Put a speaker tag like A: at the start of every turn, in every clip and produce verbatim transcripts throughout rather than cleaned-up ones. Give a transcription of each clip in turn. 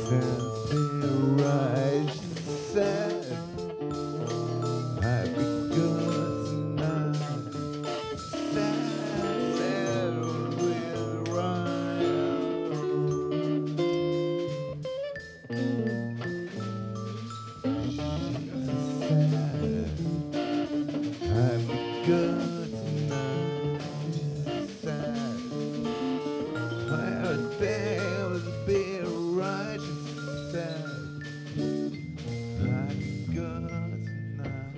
A: Sends me right, sad. Happy good tonight. Sad, sad, we'll ride. Sad. Happy good tonight. Sad. Well, there was a bit right, sad. Happy good tonight.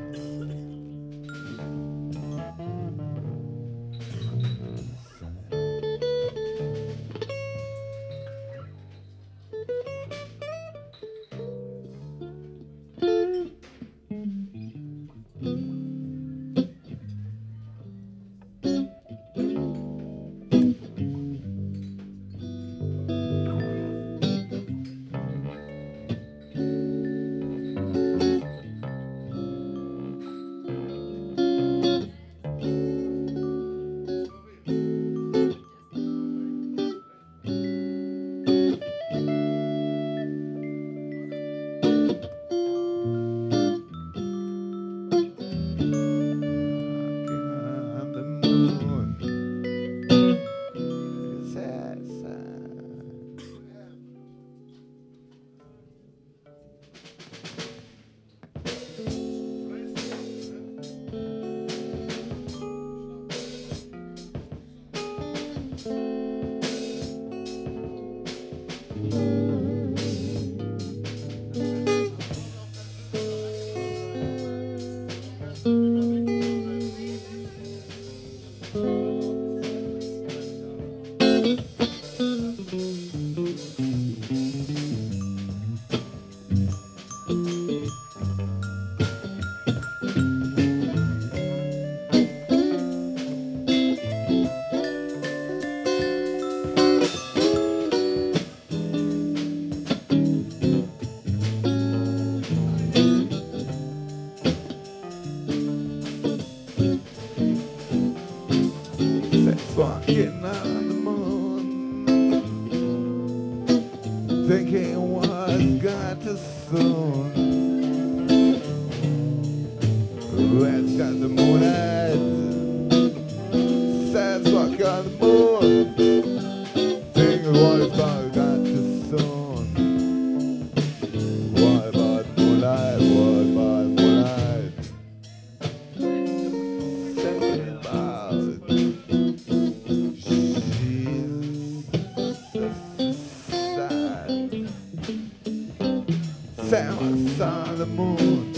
A: On the moon. Sad, sad. Sex walking on the moon, thinking what's got too soon. Let's got the moonlight. Sex walking on the moon, thinking what's got too soon. What about moonlight? What about moonlight? Say about Sounds on the moon,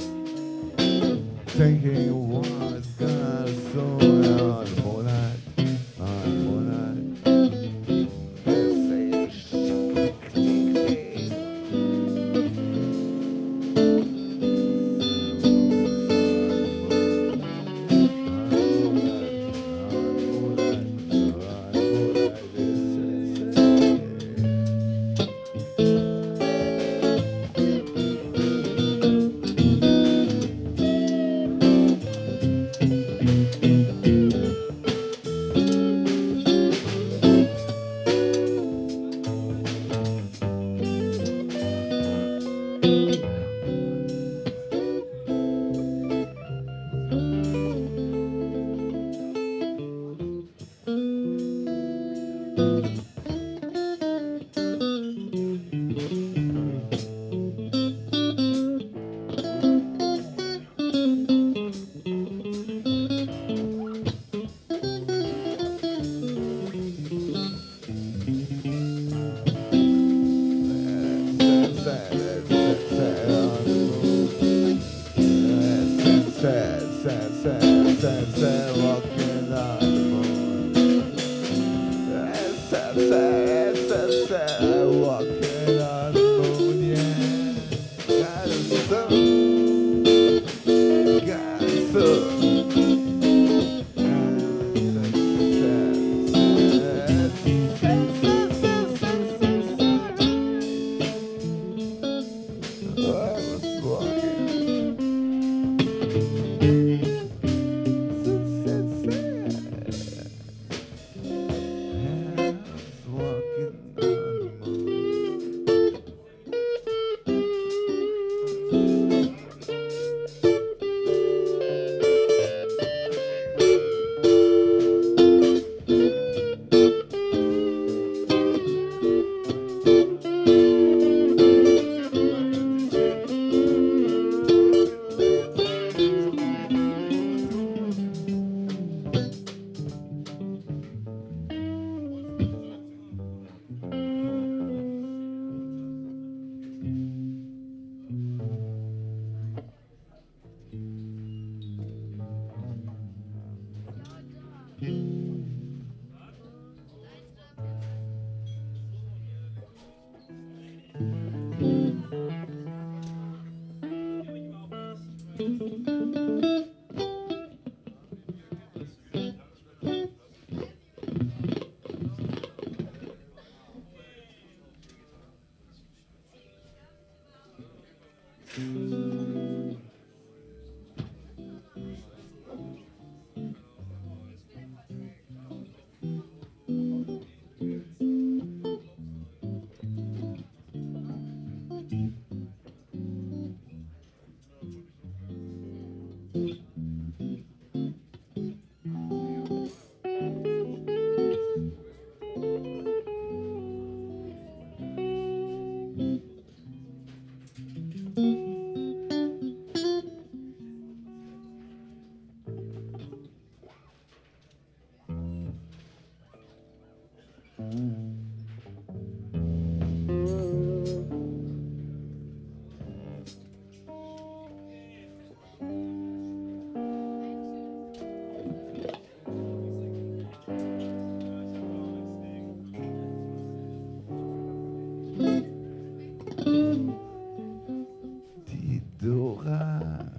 A: thinking what's got us on the moonlight, on the moonlight. Let's say shit. Walking on the moon. Die Dora.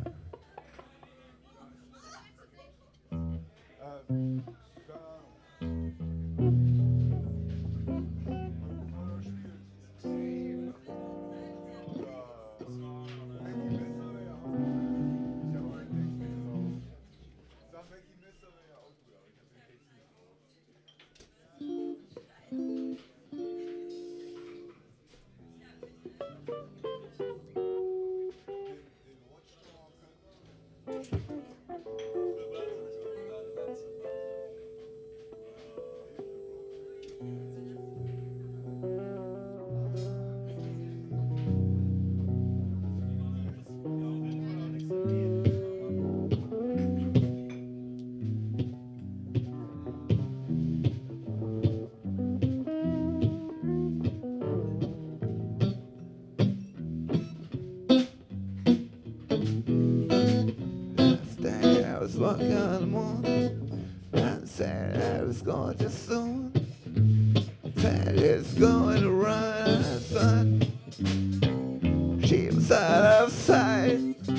A: Yesterday I was walking on the moon and said I was going too soon. Said it's going to run, son. She was out of sight.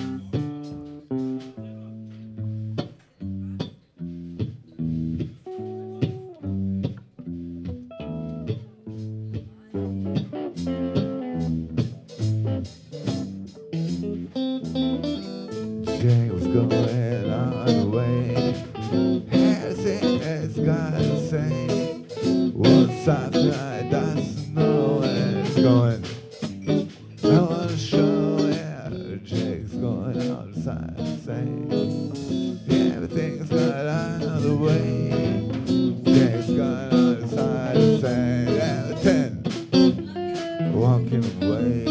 A: Jay was going on the way. Everything it's gotta say. One Saturday, that's no and it's going. I wanna show yeah, Jake's going outside to say. Everything's got out of the way. Jake's going outside to say. Yeah, ten. Walking away.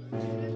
A: Bye.